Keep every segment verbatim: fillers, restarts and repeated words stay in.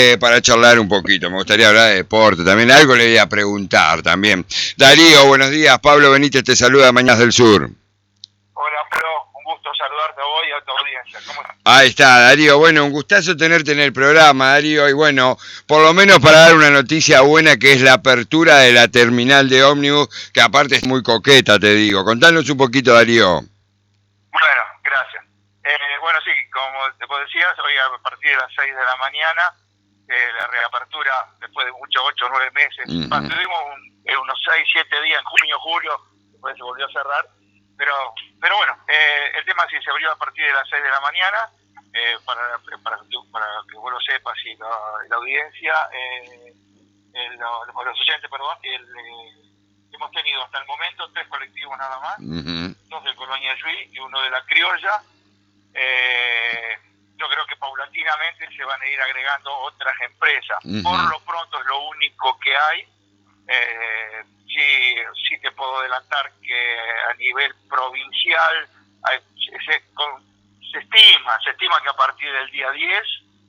Eh, para charlar un poquito, me gustaría hablar de deporte, también algo le voy a preguntar también. Darío, buenos días, Pablo Benítez te saluda, Mañanas del Sur. Hola, Pablo, un gusto saludarte a vos y a tu audiencia. ¿Cómo estás? Ahí está, Darío, bueno, un gustazo tenerte en el programa, Darío, y bueno, por lo menos para dar una noticia buena que es la apertura de la terminal de ómnibus, que aparte es muy coqueta, te digo. Contanos un poquito, Darío. Bueno, gracias. Eh, bueno, sí, como te decías, hoy a partir de las seis de la mañana, eh, la reapertura, después de muchos ocho o nueve meses, uh-huh. tuvimos un, eh, unos seis, siete días en junio, julio, después se volvió a cerrar, pero pero bueno, eh, el tema sí se abrió a partir de las seis de la mañana, eh, para, para, para que vos lo sepas y la, la audiencia, eh, el, los, los oyentes, perdón, el, eh, hemos tenido hasta el momento tres colectivos nada más, uh-huh. dos de Colonia Juí y uno de La Criolla. Eh, yo creo que paulatinamente se van a ir agregando otras empresas. Uh-huh. Por lo pronto es lo único que hay. Eh, sí, sí te puedo adelantar que a nivel provincial hay, se, con, se estima, se estima que a partir del día diez,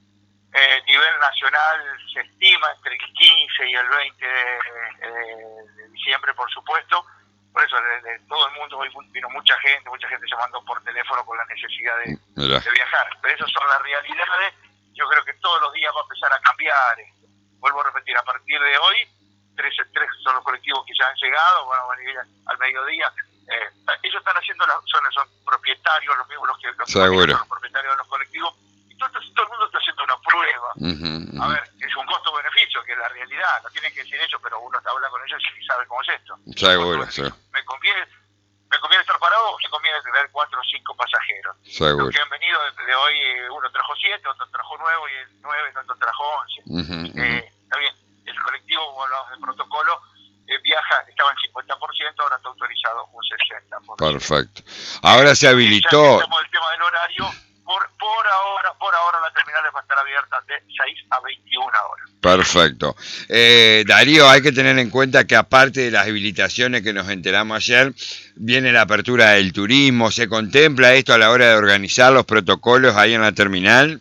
eh, a nivel nacional se estima entre el quince y el veinte de, eh, de diciembre, por supuesto. Por eso de, de todo el mundo hoy vino mucha gente, mucha gente llamando por teléfono con la necesidad de, de viajar. Pero esas son las realidades. Yo creo que todos los días va a empezar a cambiar. Vuelvo a repetir, a partir de hoy, tres, tres son los colectivos que ya han llegado, bueno, van a ir al mediodía. Eh, ellos están haciendo, la, son, son propietarios, los mismos los que, los que son los propietarios de los colectivos. Y todo, todo el mundo está haciendo una prueba. Uh-huh, uh-huh. A ver, es un costo-beneficio, que es la realidad. No tienen que decir ellos, pero uno está hablando con ellos y sabe cómo es esto. Seguro, sí. Me conviene, me conviene estar parado o me conviene tener cuatro o cinco pasajeros. Seguro. Los que han venido de hoy, uno trajo siete, otro trajo nueve y el nueve, otro trajo once. Uh-huh, eh, uh-huh. Está bien, el colectivo, como hablamos del protocolo, eh, viaja, estaba en cincuenta por ciento, ahora está autorizado un sesenta por ciento. Perfecto. Ahora se habilitó. Ya el tema del horario. Por, por ahora, por ahora la terminal va a estar abierta de seis a veintiuna horas. Perfecto. Eh, Darío, hay que tener en cuenta que aparte de las habilitaciones que nos enteramos ayer, viene la apertura del turismo. ¿Se contempla esto a la hora de organizar los protocolos ahí en la terminal?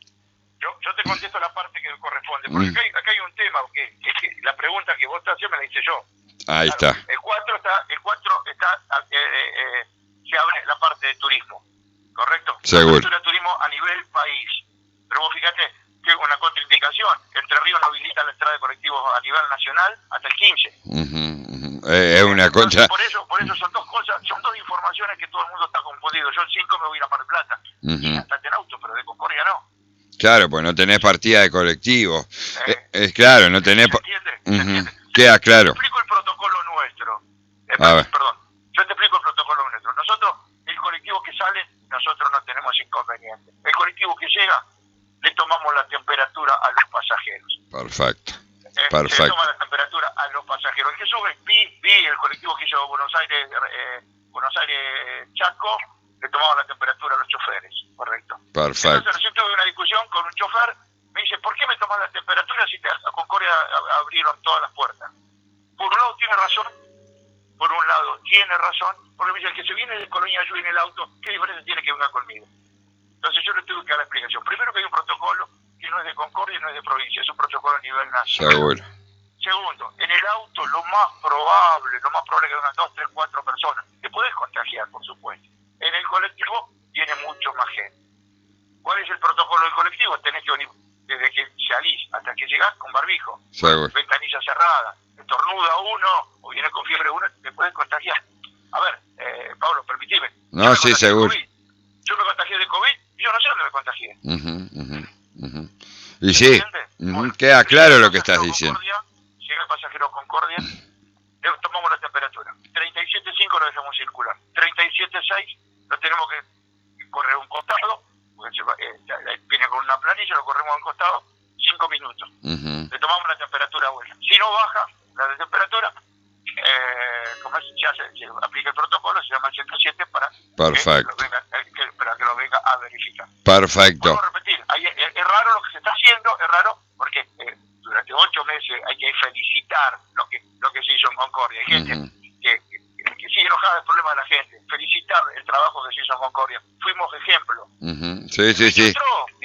Yo, yo te contesto la parte que corresponde, porque mm. acá, hay, acá hay un tema, que, que, que la pregunta que vos estás haciendo me la hice yo. Ahí claro, está. El cuatro está, el cuatro está, eh, eh, se abre la parte de turismo. ¿Correcto? Seguro. La turismo a nivel país. Pero vos fíjate que es una contraindicación. Entre Ríos no habilita la entrada de colectivos a nivel nacional hasta el quince. Uh-huh, uh-huh. Eh, es una contra... Por eso, por eso son dos cosas, son dos informaciones que todo el mundo está confundido. Yo el cinco me voy a ir a Mar del Plata. Uh-huh. Y hasta en auto, pero de Concordia no. Claro, pues no tenés partida de colectivo. Eh, eh, es claro, no tenés... ¿Se entiende? ¿Se uh-huh. entiende? Queda claro. Yo te explico el protocolo nuestro. Eh, a ver. Perdón. Yo te explico el protocolo nuestro. Nosotros, el colectivo que sale, nosotros no tenemos inconveniente. El colectivo que llega, le tomamos la temperatura a los pasajeros. Perfecto. Eh, Perfecto. Le toma la temperatura a los pasajeros. El que sube, vi, vi el colectivo que hizo Buenos Aires, eh, Buenos Aires Chaco, le tomamos la temperatura a los choferes. Correcto. Perfecto. Entonces, recién tuve una discusión con un chofer, me dice, ¿por qué me tomas la temperatura si te, a Concordia abrieron todas las puertas? Por un lado tiene razón, por un lado tiene razón, porque me dice, el que se viene de Colonia Juí en el auto, ¿qué diferencia tiene que venga conmigo? Entonces yo le tuve que dar la explicación. Primero que hay un protocolo que no es de Concordia y no es de provincia, es un protocolo a nivel nacional. Seguro. Segundo, en el auto lo más probable, lo más probable es que vengan dos, tres, cuatro personas. Te podés contagiar, por supuesto. En el colectivo viene mucho más gente. ¿Cuál es el protocolo del colectivo? Tenés que venir desde que salís hasta que llegás con barbijo. Seguro. Ventanilla cerrada. Estornuda uno o viene con fiebre uno, te puedes contagiar. A ver, eh, Pablo, permitime. No, sí, seguro. Yo me contagié de COVID y yo no sé dónde me contagié. Uh-huh, uh-huh, uh-huh. Y sí, uh-huh. bueno, queda claro lo que estás diciendo. Llega el pasajero Concordia, le tomamos la temperatura. treinta y siete punto cinco lo dejamos circular. treinta y siete punto seis lo tenemos que correr un costado, porque se va, eh, viene con una planilla, lo corremos a un costado, cinco minutos. Uh-huh. Le tomamos la temperatura buena. Si no baja la de temperatura, eh, como es, ya se, se aplica el protocolo, se llama el ciento siete para Perfecto. Que lo venga, eh, que, para que lo venga a verificar. Perfecto. Vuelvo a repetir, ahí, es, es raro lo que se está haciendo, es raro porque eh, durante ocho meses hay que felicitar lo que lo que se hizo en Concordia. Hay gente uh-huh. que, que, que sigue enojada del problema de la gente. Felicitar el trabajo que se hizo en Concordia. Fuimos ejemplo. Uh-huh. Sí, sí, sí. Entró, y el bicho entró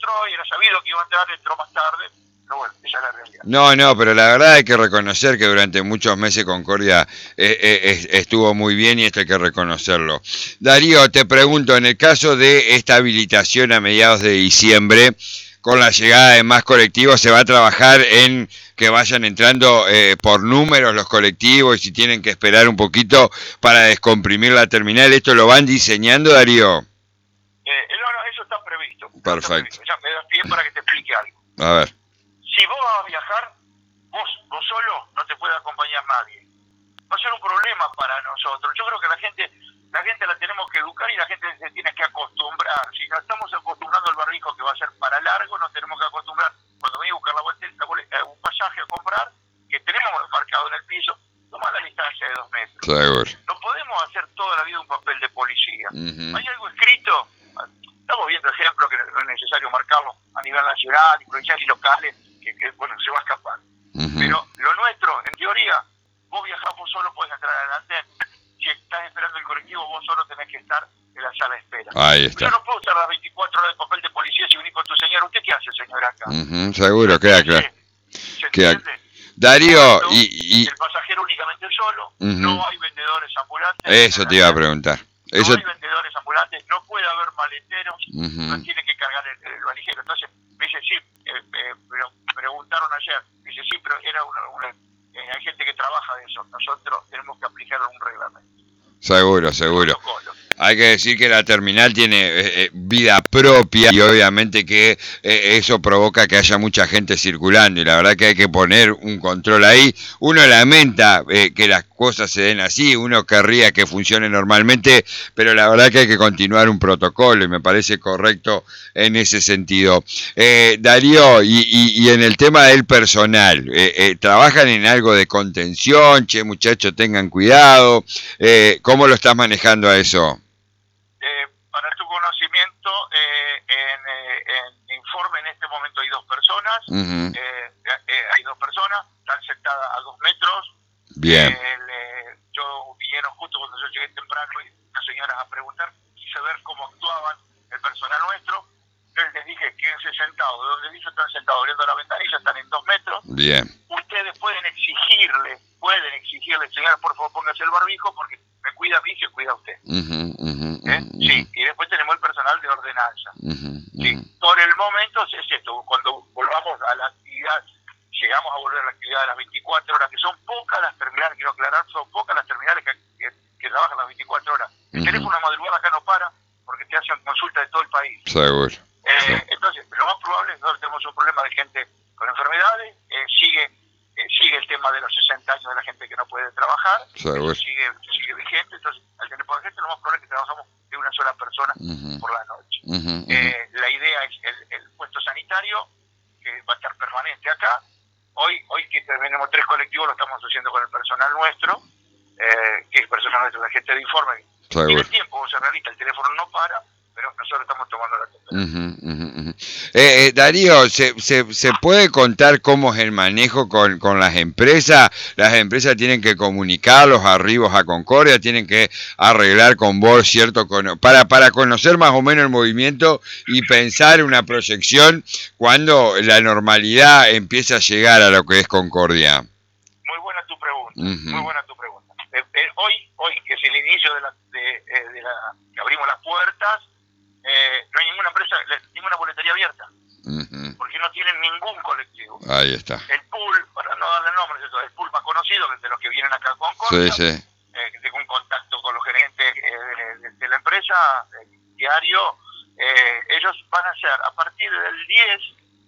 entró y era sabido que iba a entrar, entró más tarde. Pero bueno, esa es la realidad. No, no, pero la verdad hay que reconocer que durante muchos meses Concordia eh, eh, estuvo muy bien y esto hay que reconocerlo. Darío, te pregunto, en el caso de esta habilitación a mediados de diciembre, con la llegada de más colectivos, ¿se va a trabajar en que vayan entrando eh, por números los colectivos y si tienen que esperar un poquito para descomprimir la terminal? ¿Esto lo van diseñando, Darío? Eh, no, no, eso está previsto. Perfecto. Está previsto. Ya me das pie para que te explique algo. A ver. Si vos vas a viajar, vos, vos solo no te puede acompañar nadie. Va a ser un problema para nosotros. Yo creo que la gente la gente la tenemos que educar y la gente se tiene que acostumbrar. Si no estamos acostumbrando al barbijo que va a ser para largo, nos tenemos que acostumbrar. Cuando voy a buscar la vuelta, la, un pasaje a comprar, que tenemos marcado en el piso, toma la distancia de dos metros. Seguro. No podemos hacer toda la vida un papel de policía. Uh-huh. ¿Hay algo escrito? Estamos viendo ejemplos que no es necesario marcarlo a nivel nacional, y provincial y locales, que, que bueno, se va a escapar. Uh-huh. Pero lo nuestro, en teoría, vos viajás, vos solo podés entrar adelante. Si estás esperando el colectivo, vos solo tenés que estar en la sala de espera. Ahí está. Yo no puedo usar las veinticuatro horas de papel de policía si unís con tu señora. ¿Usted qué hace, señora, acá? Uh-huh, seguro, queda claro. ¿Se queda... entiende? Darío, y, y... el pasajero únicamente solo, uh-huh. no hay vendedores ambulantes. Eso te iba a preguntar. No Eso... hay vendedores ambulantes, no puede haber maleteros, uh-huh. no tiene que cargar el, el valijero. Entonces, me dice, sí, eh, eh, pero preguntaron ayer, me dice, sí, pero era una, una eh, hay gente que trabaja de eso, nosotros tenemos que aplicar un reglamento. Seguro, seguro. Hay que decir que la terminal tiene eh, vida propia y obviamente que eh, eso provoca que haya mucha gente circulando y la verdad que hay que poner un control ahí. Uno lamenta eh, que las cosas se den así, uno querría que funcione normalmente, pero la verdad que hay que continuar un protocolo y me parece correcto en ese sentido. Eh, Darío, y, y, y en el tema del personal, eh, eh, ¿trabajan en algo de contención? Che, muchachos, tengan cuidado. Eh, ¿Cómo lo estás manejando a eso? Eh, para tu conocimiento, eh, en, eh, en informe en este momento hay dos personas, uh-huh. eh, eh, hay dos personas, están sentadas a dos metros. Bien. Eh, le, yo vinieron justo cuando yo llegué temprano y las señoras a preguntar, quise ver cómo actuaban el personal nuestro. Yo les dije, quédense sentados, de donde dice están sentados abriendo la ventanilla, están en dos metros. Bien. Ustedes pueden exigirle, pueden exigirle, señora, por favor póngase el barbijo porque me cuida a mí y se cuida a usted. Uh-huh, uh-huh, ¿Eh? uh-huh. Sí, y después tenemos el personal de ordenanza. Uh-huh, uh-huh. Sí, por el momento es esto, cuando volvamos a la actividad, llegamos a volver a la actividad de las veinticuatro horas, que son pocas las terminales, quiero aclarar, son pocas las terminales que, que, que trabajan las veinticuatro horas. El uh-huh. teléfono a madrugada acá no para porque te hacen consulta de todo el país. Seguro. Eh, sí. Entonces, lo más probable es que tenemos un problema de gente con enfermedades, eh, sigue eh, sigue el tema de los sesenta años de la gente que no puede trabajar, sigue, sigue vigente, entonces al tener poca gente lo más probable es que trabajamos de una sola persona uh-huh. por la noche. Uh-huh, uh-huh. Eh, la idea es el, el puesto sanitario, que va a estar permanente acá. Hoy hoy que tenemos tres colectivos lo estamos haciendo con el personal nuestro, eh, que es el personal nuestro, la gente de informe. Y el tiempo se realiza, el teléfono no para, pero nosotros estamos tomando la temperatura. Uh-huh, uh-huh. eh, eh, Darío, ¿se, se, ¿se puede contar cómo es el manejo con, con las empresas? Las empresas tienen que comunicar los arribos a Concordia, tienen que arreglar con vos, ¿cierto? Con, para, para conocer más o menos el movimiento y pensar una proyección cuando la normalidad empieza a llegar a lo que es Concordia. Muy buena tu pregunta, uh-huh. muy buena tu pregunta. Eh, eh, hoy, hoy, que es el inicio de la, de, eh, de la que abrimos las puertas, Eh, no hay ninguna empresa, ninguna boletería abierta, uh-huh. porque no tienen ningún colectivo. Ahí está. El pool, para no darle nombre, el pool más conocido, que es de los que vienen acá a Concordia, sí, sí. eh, que tengo un contacto con los gerentes eh, de, de la empresa, el diario, eh, ellos van a hacer a partir del diez,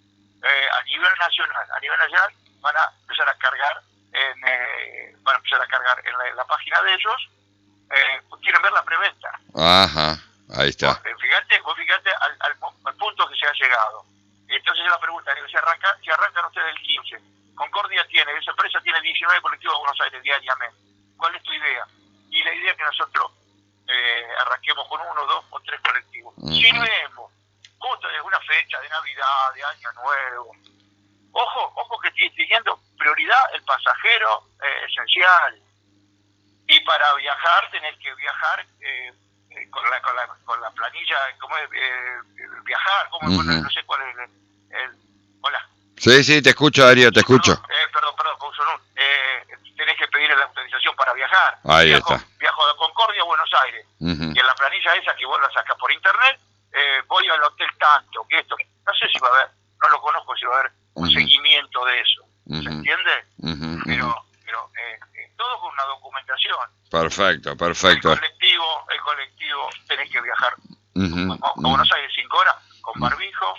eh, a nivel nacional, a nivel nacional van a empezar a cargar, en, eh, van a empezar a cargar en la, en la página de ellos, eh, quieren ver la preventa. Ajá. Ahí está. Fíjate, fíjate al, al, al punto que se ha llegado. Entonces la pregunta, digo, si arrancan, si arrancan ustedes el quince, Concordia tiene, esa empresa tiene diecinueve colectivos de Buenos Aires diariamente. ¿Cuál es tu idea? Y la idea es que nosotros eh, arranquemos con uno, dos o tres colectivos. Uh-huh. Si vemos, justo desde una fecha de Navidad, de Año Nuevo, ojo, ojo que estoy teniendo prioridad el pasajero eh, esencial. Y para viajar tenés que viajar eh, con, la, con, la, con la planilla, ¿cómo es? Eh, viajar, ¿cómo Uh-huh. no sé cuál es el, el... Hola. Sí, sí, te escucho, Darío, te escucho. Perdón, eh, perdón, perdón, eh, tenés que pedir la autorización para viajar. Ahí viajo, está. Viajo de Concordia a Buenos Aires. Uh-huh. Y en la planilla esa que vos la sacas por internet, eh, voy al hotel tanto, que esto, no sé si va a haber, no lo conozco, si va a haber un uh-huh. seguimiento de eso. Uh-huh. ¿Se entiende? Uh-huh. Pero, pero eh, eh, todo con una documentación. Perfecto, perfecto. El colectivo, el colectivo, tenés que viajar uh-huh. a, a Buenos Aires cinco horas con barbijo.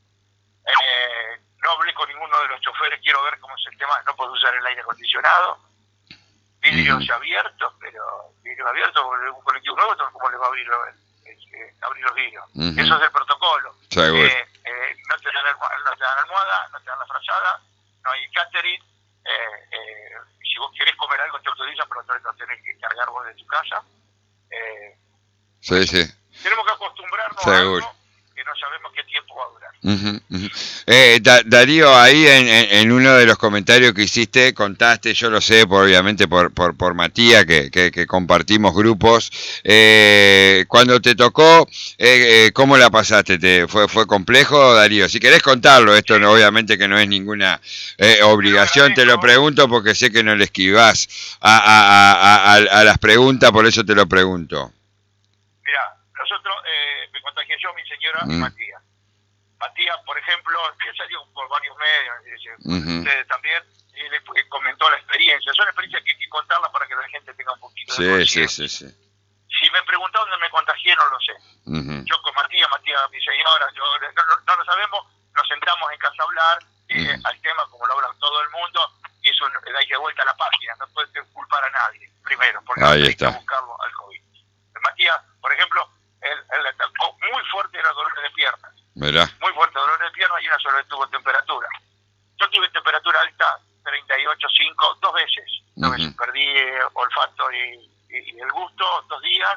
Eh, no hablé con ninguno de los choferes, quiero ver cómo es el tema, no puedo usar el aire acondicionado. Vidrios uh-huh. abiertos, pero vidrios abiertos, un colectivo nuevo, ¿cómo le va a abrir, eh, abrir los vidrios? Uh-huh. Eso es el protocolo. Eh, eh, no, te dan almohada, no te dan almohada, no te dan la frazada, no hay catering. Eh, eh, si vos querés comer algo te autorizan, pero lo tenés que cargar vos de tu casa. Eh, sí, sí. Tenemos que acostumbrarnos Seguro. a algo que no sabemos qué tiempo va a durar. Uh-huh, uh-huh. Eh, da, Darío, ahí en, en, en uno de los comentarios que hiciste, contaste, yo lo sé, por, obviamente por, por, por Matías, que, que, que compartimos grupos, eh, cuando te tocó, eh, eh, ¿cómo la pasaste? ¿Te, fue, ¿Fue complejo, Darío? Si querés contarlo, esto no, obviamente que no es ninguna eh, obligación, te lo pregunto porque sé que no le esquivás a, a, a, a, a las preguntas, por eso te lo pregunto. Mirá, nosotros, eh, me contagié yo, mi señora mm. y Matías. Matías, por ejemplo, que salió por varios medios, uh-huh. ustedes también, y les comentó la experiencia. Son experiencias que hay que contarlas para que la gente tenga un poquito sí, de conciencia. Sí, sí, sí. Si me preguntó dónde me contagié, no lo sé. Uh-huh. Yo con Matías, Matías, mi señora, yo, no, no, no lo sabemos, nos sentamos en casa a hablar uh-huh. eh, al tema, como lo habla todo el mundo, y eso le hay de vuelta a la página, no puede culpar a nadie, primero, porque ahí no está. hay que buscarlo al COVID. Matías, por ejemplo, él, él atacó muy fuerte los dolores de piernas. Mirá. Muy fuerte dolor de pierna y una sola vez tuvo temperatura. Yo tuve temperatura alta, treinta y ocho punto cinco, dos veces. Dos uh-huh. veces perdí eh, olfato y, y, y el gusto, dos días.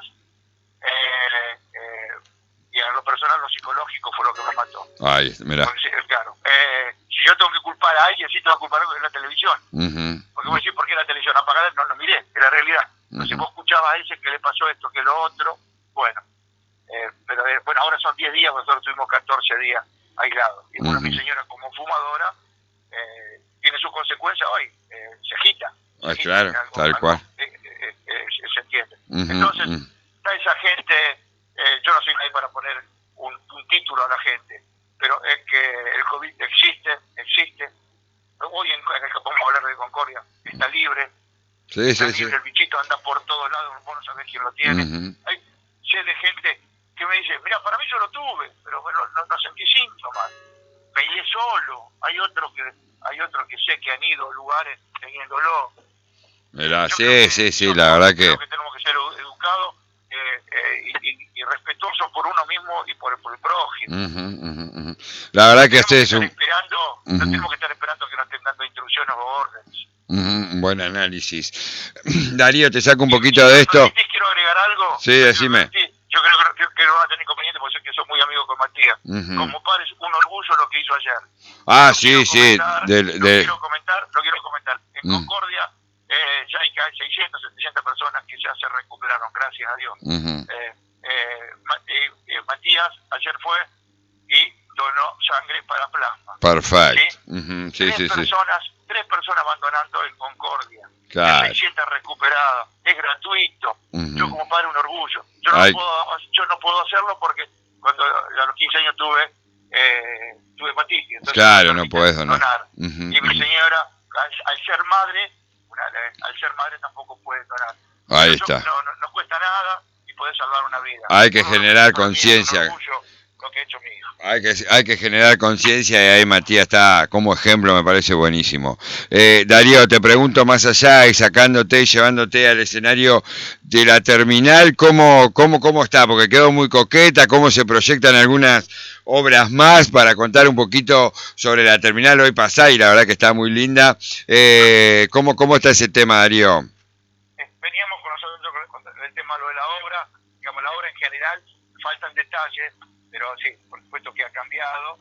Eh, eh, y en lo personal, lo psicológico fue lo que me mató. Ay, mirá. Porque, claro, eh, si yo tengo que culpar a alguien, sí tengo que culpar a la televisión. Uh-huh. Porque vos decís, ¿por qué la televisión apagada? No lo miré, es la realidad. Entonces uh-huh. vos escuchabas a ese que le pasó esto, que lo otro, bueno. Eh, pero eh, bueno, ahora son diez días, nosotros tuvimos catorce días aislados. Y bueno, uh-huh. mi señora como fumadora eh, tiene sus consecuencias hoy, eh, se agita. Se ah, agita claro, algo, tal algo, cual. Eh, eh, eh, se entiende. Uh-huh. Entonces, uh-huh. está esa gente, eh, yo no soy nadie para poner un, un título a la gente, pero es que el COVID existe, existe. Hoy en, en el que podemos hablar de Concordia, está libre. Sí, está sí, libre, sí. El bichito anda por todos lados, vos no sabés quién lo tiene. Uh-huh. Hay, sé de gente que me dice, mira, para mí yo lo tuve, pero bueno, no, no sentí síntomas, peleé solo. Hay otros que hay otros que sé que han ido a lugares teniéndolo. Mirá, sí, sí, sí, la verdad que... Creo que tenemos que ser educados eh, eh, y, y, y respetuosos por uno mismo y por, por el prójimo. Uh-huh, uh-huh, uh-huh. La verdad que este es un... Esperando, uh-huh. No tenemos que estar esperando que nos estén dando instrucciones o órdenes. Uh-huh, buen análisis. Darío, te saco un poquito de esto. ¿Quiero agregar algo? Sí, decime. Yo creo que, que no va a tener inconveniente porque sé que soy muy amigo con Matías. Uh-huh. Como padre es un orgullo lo que hizo ayer. Ah, lo sí, sí. De, de, lo de... quiero comentar, lo quiero comentar. En uh-huh. Concordia eh, ya hay seiscientas, setecientas personas que ya se recuperaron, gracias a Dios. Uh-huh. eh, eh, eh, Matías ayer fue y donó sangre para plasma. Perfecto. ¿Sí? Uh-huh. Sí, tres sí, personas, sí. Tres personas abandonando en Concordia. Claro. seiscientas recuperadas. Es gratuito. Uh-huh. Yo como padre un orgullo. Yo no, puedo, yo no puedo hacerlo porque cuando a los quince años tuve eh, tuve hepatitis. Claro, no puedes donar. donar. Uh-huh. Y mi señora, al, al ser madre, una, al ser madre tampoco puede donar. Ahí Pero está. No, no, no cuesta nada y puede salvar una vida. Hay que no, generar no, conciencia. Lo que ha hecho mi hijo. Hay que, hay que generar conciencia y ahí Matías está como ejemplo, me parece buenísimo. Eh, Darío, te pregunto más allá y sacándote y llevándote al escenario de la terminal, ¿cómo, cómo, cómo está? Porque quedó muy coqueta, cómo se proyectan algunas obras más para contar un poquito sobre la terminal hoy pasada y la verdad que está muy linda. Eh, ¿cómo, ¿Cómo está ese tema, Darío? Veníamos con nosotros con el tema lo de la obra, digamos la obra en general, faltan detalles. Pero sí, por supuesto que ha cambiado,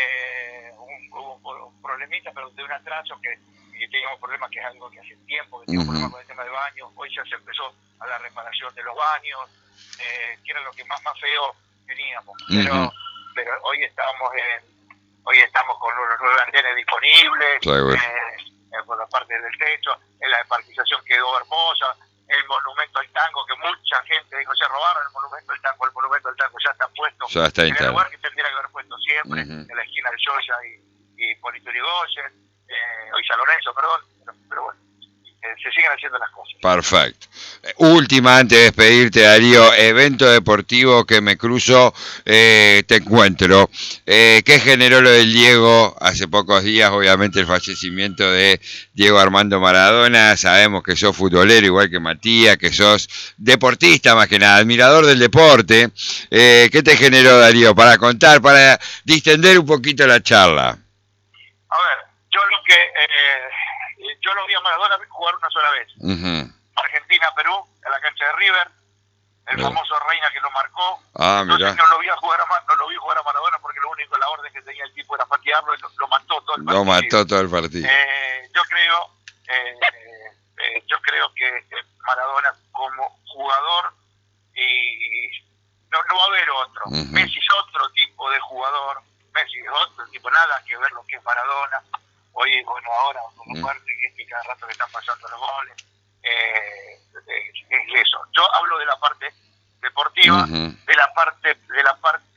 eh, hubo, hubo un problemita, pero de un atraso que, que teníamos problemas, que es algo que hace tiempo, que teníamos uh-huh. problemas con el tema de baños, hoy ya se empezó a la reparación de los baños, eh, que era lo que más, más feo teníamos. Pero, uh-huh. pero hoy estamos en, hoy estamos con los nueve andenes disponibles, eh, por la parte del techo, en la parquización quedó hermosa, el monumento al tango, que mucha gente dijo, se robaron el monumento al tango, el monumento al tango ya está puesto, ya está en el lugar que tendría que haber puesto siempre, uh-huh. en la esquina de Joya y, y Polito Yrigoyen, eh, hoy San Lorenzo, perdón, pero, pero bueno, eh, se siguen haciendo las cosas. Perfecto. Última, antes de despedirte, Darío, evento deportivo que me cruzo, eh, te encuentro. Eh, ¿Qué generó lo del Diego hace pocos días? Obviamente el fallecimiento de Diego Armando Maradona. Sabemos que sos futbolero igual que Matías, que sos deportista más que nada, admirador del deporte. Eh, ¿Qué te generó, Darío? Para contar, para distender un poquito la charla. A ver, yo lo que... Eh, yo lo vi a Maradona jugar una sola vez. Uh-huh. Argentina-Perú, en la cancha de River, el Bien. famoso Reina que lo marcó. Ah, Entonces mirá. no lo vi a jugar a, no lo vi jugar a Maradona porque lo único, la orden que tenía el tipo era patearlo y lo, lo mató todo el partido. Lo mató todo el partido. Eh, yo creo, eh, eh, yo creo que Maradona como jugador y no, no va a haber otro. Uh-huh. Messi es otro tipo de jugador, Messi es otro tipo, nada que ver lo que es Maradona. Hoy, bueno, ahora, como parte mm. que cada rato que están pasando los goles, eh, es, es eso. Yo hablo de la parte deportiva, uh-huh. de la parte, de la parte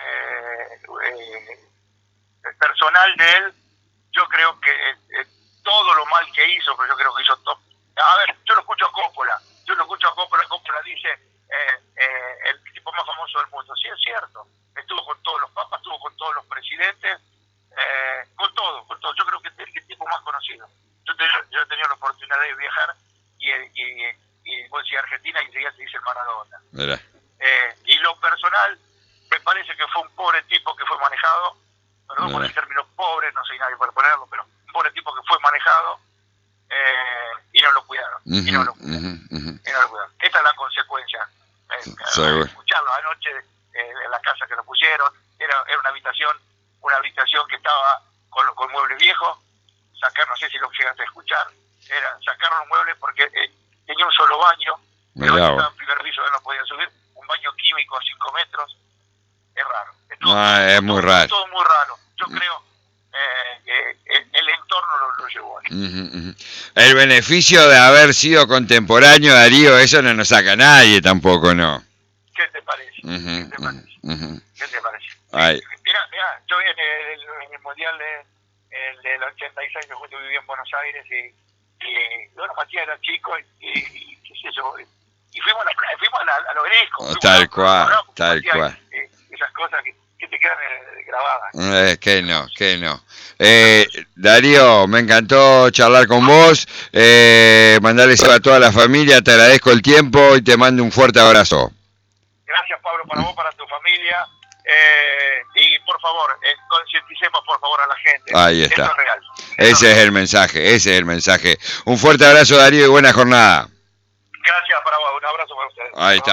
eh, personal de él. Yo creo que eh, todo lo mal que hizo, pero yo creo que hizo todo. A ver, yo lo escucho a Coppola, yo lo escucho a Coppola, Coppola dice, eh, eh, el tipo más famoso del mundo. Sí, es cierto. Estuvo con todos los papas, estuvo con todos los presidentes. Eh, con todo, con todo, yo creo que es el tipo más conocido. Yo, te, yo he tenido la oportunidad de viajar y, y, y vos decís Argentina y enseguida te dice Maradona. Eh, y lo personal, me parece que fue un pobre tipo que fue manejado, perdón Mira. por el término pobre, no soy nadie para ponerlo, pero un pobre tipo que fue manejado eh, y no lo cuidaron. Uh-huh, y, no lo cuidaron uh-huh, uh-huh. y no lo cuidaron. Esta es la consecuencia. Eh, eh, escucharlo anoche eh, en la casa que lo pusieron, era, era una habitación. una habitación que estaba con, con muebles viejos, sacar, no sé si lo llegaste a escuchar, era sacar los muebles porque eh, tenía un solo baño, el baño estaba en primer piso, él no podía subir, un baño químico a cinco metros, es raro. Es, todo, no, es todo, muy todo, raro. todo muy raro. Yo creo eh, que eh, el entorno lo, lo llevó ahí. Uh-huh, uh-huh. El beneficio de haber sido contemporáneo, Darío, eso no nos saca nadie tampoco, ¿no? ¿Qué te parece? Uh-huh, ¿Qué te parece? Uh-huh. ¿Qué te parece? Ay. Mira, mira, yo en el, en el Mundial de, el del ochenta y seis, yo justo viví en Buenos Aires y, y bueno, Matías era chico y, y, y qué sé yo, y fuimos a, la, fuimos a, la, a los Grescos. Oh, tal cual, tal Matías, cual. Y, esas cosas que, que te quedan eh, grabadas. Eh, que no, que no. Eh, Darío, me encantó charlar con vos, eh, mandarles a toda la familia, te agradezco el tiempo y te mando un fuerte abrazo. Gracias, Pablo, para vos, para tu familia. Eh, y por favor, eh, concienticemos por favor a la gente. Ahí está. Esto es real. Ese Esto es, es real. el mensaje, ese es el mensaje. Un fuerte abrazo, Darío, y buena jornada. Gracias para vos, un abrazo para ustedes. Ahí está.